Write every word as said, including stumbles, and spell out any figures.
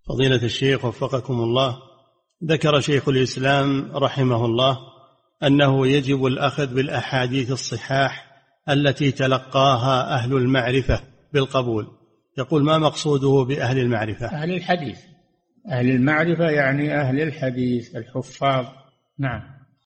فضيلة الشيخ وفقكم الله، ذكر شيخ الإسلام رحمه الله أنه يجب الأخذ بالأحاديث الصحاح التي تلقاها أهل المعرفة بالقبول. يقول: ما مقصوده بأهل المعرفة؟ أهل الحديث. أهل المعرفة يعني أهل الحديث الحفاظ. نعم.